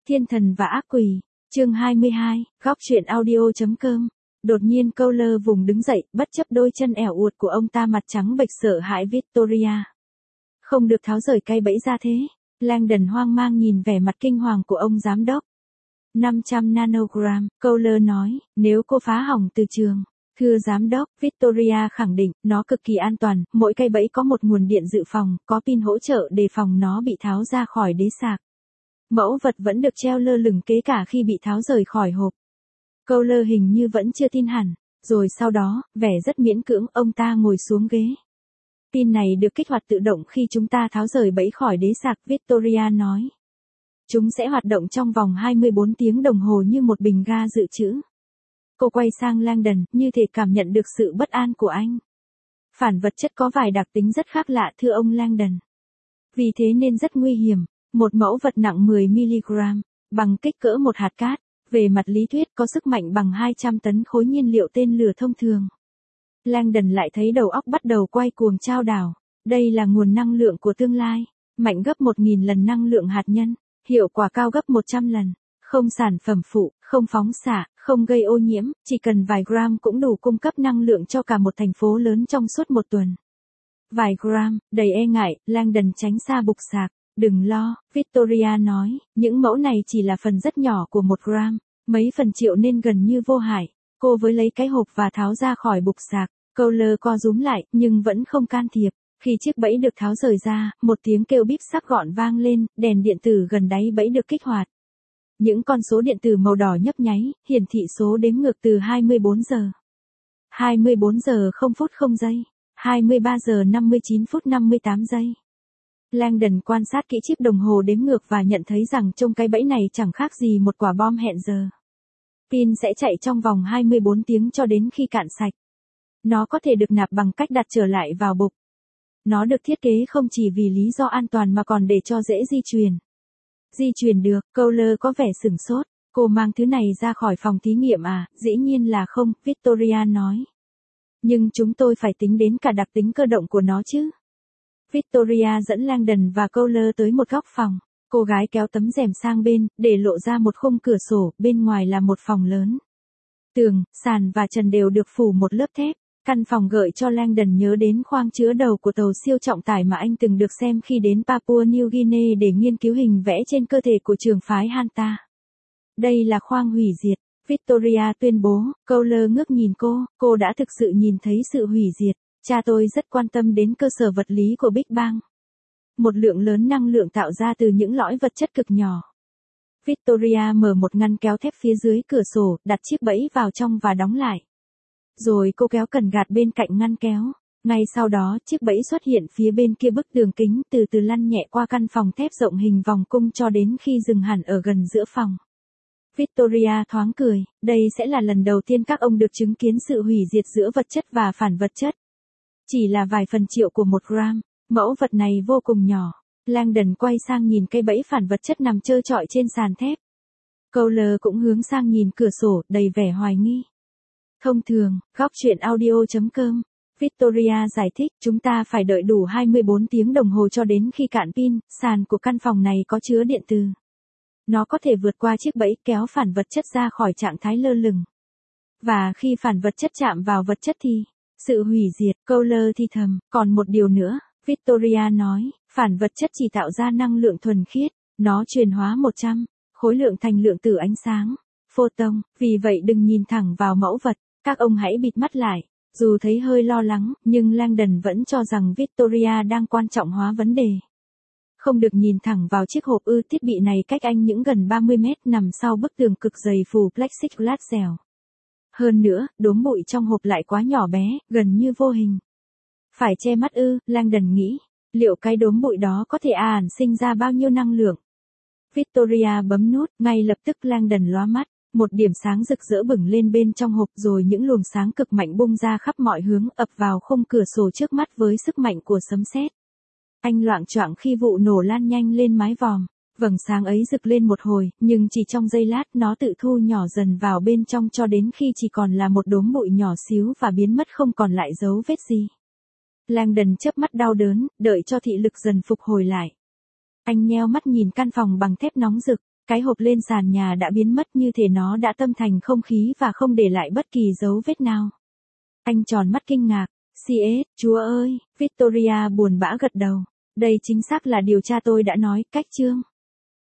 Thiên thần và ác quỷ, chương 22, góc truyện audio.com. Đột nhiên Cowler vùng đứng dậy, bất chấp đôi chân ẻo uột của ông ta, mặt trắng bệch sợ hãi Victoria. Không được tháo rời cây bẫy ra thế. Langdon hoang mang nhìn vẻ mặt kinh hoàng của ông giám đốc. 500 nanogram, Cowler nói, nếu cô phá hỏng từ trường. Thưa giám đốc, Victoria khẳng định, nó cực kỳ an toàn, mỗi cây bẫy có một nguồn điện dự phòng, có pin hỗ trợ đề phòng nó bị tháo ra khỏi đế sạc. Mẫu vật vẫn được treo lơ lửng kế cả khi bị tháo rời khỏi hộp. Cowler hình như vẫn chưa tin hẳn, rồi sau đó, vẻ rất miễn cưỡng, ông ta ngồi xuống ghế. Pin này được kích hoạt tự động khi chúng ta tháo rời bẫy khỏi đế sạc, Victoria nói. Chúng sẽ hoạt động trong vòng 24 tiếng đồng hồ như một bình ga dự trữ. Cô quay sang Langdon, như thể cảm nhận được sự bất an của anh. Phản vật chất có vài đặc tính rất khác lạ thưa ông Langdon. Vì thế nên rất nguy hiểm. Một mẫu vật nặng 10mg, bằng kích cỡ một hạt cát, về mặt lý thuyết có sức mạnh bằng 200 tấn khối nhiên liệu tên lửa thông thường. Langdon lại thấy đầu óc bắt đầu quay cuồng chao đảo. Đây là nguồn năng lượng của tương lai, mạnh gấp 1000 lần năng lượng hạt nhân, hiệu quả cao gấp 100 lần, không sản phẩm phụ, không phóng xạ, không gây ô nhiễm, chỉ cần vài gram cũng đủ cung cấp năng lượng cho cả một thành phố lớn trong suốt một tuần. Vài gram, đầy e ngại, Langdon tránh xa bục sạc. Đừng lo, Victoria nói, những mẫu này chỉ là phần rất nhỏ của 1 gram, mấy phần triệu nên gần như vô hại. Cô với lấy cái hộp và tháo ra khỏi bục sạc, Cowler co rúm lại, nhưng vẫn không can thiệp. Khi chiếc bẫy được tháo rời ra, một tiếng kêu bíp sắc gọn vang lên, đèn điện tử gần đáy bẫy được kích hoạt. Những con số điện tử màu đỏ nhấp nháy, hiển thị số đếm ngược từ 24 giờ. 24 giờ 0 phút 0 giây, 23 giờ 59 phút 58 giây. Langdon quan sát kỹ chiếc đồng hồ đếm ngược và nhận thấy rằng trong cái bẫy này chẳng khác gì một quả bom hẹn giờ. Pin sẽ chạy trong vòng 24 tiếng cho đến khi cạn sạch. Nó có thể được nạp bằng cách đặt trở lại vào bục. Nó được thiết kế không chỉ vì lý do an toàn mà còn để cho dễ di chuyển. Di chuyển được, Cowler có vẻ sửng sốt. Cô mang thứ này ra khỏi phòng thí nghiệm à? Dĩ nhiên là không, Victoria nói. Nhưng chúng tôi phải tính đến cả đặc tính cơ động của nó chứ. Victoria dẫn Langdon và Cowler tới một góc phòng. Cô gái kéo tấm rèm sang bên, để lộ ra một khung cửa sổ, bên ngoài là một phòng lớn. Tường, sàn và trần đều được phủ một lớp thép. Căn phòng gợi cho Langdon nhớ đến khoang chứa đầu của tàu siêu trọng tải mà anh từng được xem khi đến Papua New Guinea để nghiên cứu hình vẽ trên cơ thể của trường phái Hanta. Đây là khoang hủy diệt, Victoria tuyên bố. Cowler ngước nhìn cô đã thực sự nhìn thấy sự hủy diệt. Cha tôi rất quan tâm đến cơ sở vật lý của Big Bang. Một lượng lớn năng lượng tạo ra từ những lõi vật chất cực nhỏ. Victoria mở một ngăn kéo thép phía dưới cửa sổ, đặt chiếc bẫy vào trong và đóng lại. Rồi cô kéo cần gạt bên cạnh ngăn kéo. Ngay sau đó, chiếc bẫy xuất hiện phía bên kia bức tường kính, từ từ lăn nhẹ qua căn phòng thép rộng hình vòng cung cho đến khi dừng hẳn ở gần giữa phòng. Victoria thoáng cười, đây sẽ là lần đầu tiên các ông được chứng kiến sự hủy diệt giữa vật chất và phản vật chất. Chỉ là vài phần triệu của 1 gram, mẫu vật này vô cùng nhỏ. Langdon quay sang nhìn cây bẫy phản vật chất nằm trơ trọi trên sàn thép. Cowler cũng hướng sang nhìn cửa sổ, đầy vẻ hoài nghi. Thông thường, góc truyện audio.com. Victoria giải thích, chúng ta phải đợi đủ 24 tiếng đồng hồ cho đến khi cạn pin, sàn của căn phòng này có chứa điện từ. Nó có thể vượt qua chiếc bẫy kéo phản vật chất ra khỏi trạng thái lơ lửng. Và khi phản vật chất chạm vào vật chất thì, sự hủy diệt, Cowler thì thầm, còn một điều nữa, Victoria nói, phản vật chất chỉ tạo ra năng lượng thuần khiết, nó chuyển hóa 100 khối lượng thành lượng tử ánh sáng, photon, vì vậy đừng nhìn thẳng vào mẫu vật, các ông hãy bịt mắt lại. Dù thấy hơi lo lắng, nhưng Langdon vẫn cho rằng Victoria đang quan trọng hóa vấn đề. Không được nhìn thẳng vào chiếc hộp thiết bị này cách anh những gần 30 mét nằm sau bức tường cực dày phủ plexiglass dẻo. Hơn nữa, đốm bụi trong hộp lại quá nhỏ bé, gần như vô hình. Phải che mắt Langdon nghĩ. Liệu cái đốm bụi đó có thể sinh ra bao nhiêu năng lượng? Victoria bấm nút, ngay lập tức Langdon lóa mắt. Một điểm sáng rực rỡ bừng lên bên trong hộp, rồi những luồng sáng cực mạnh bung ra khắp mọi hướng, ập vào khung cửa sổ trước mắt với sức mạnh của sấm sét. Anh loạng choạng khi vụ nổ lan nhanh lên mái vòm. Vầng sáng ấy rực lên một hồi, nhưng chỉ trong giây lát nó tự thu nhỏ dần vào bên trong cho đến khi chỉ còn là một đốm bụi nhỏ xíu và biến mất không còn lại dấu vết gì. Langdon chớp mắt đau đớn, đợi cho thị lực dần phục hồi lại. Anh nheo mắt nhìn căn phòng bằng thép nóng rực. Cái hộp lên sàn nhà đã biến mất như thể nó đã tâm thành không khí và không để lại bất kỳ dấu vết nào. Anh tròn mắt kinh ngạc. CS, Chúa ơi, Victoria buồn bã gật đầu. Đây chính xác là điều cha tôi đã nói, cách chương.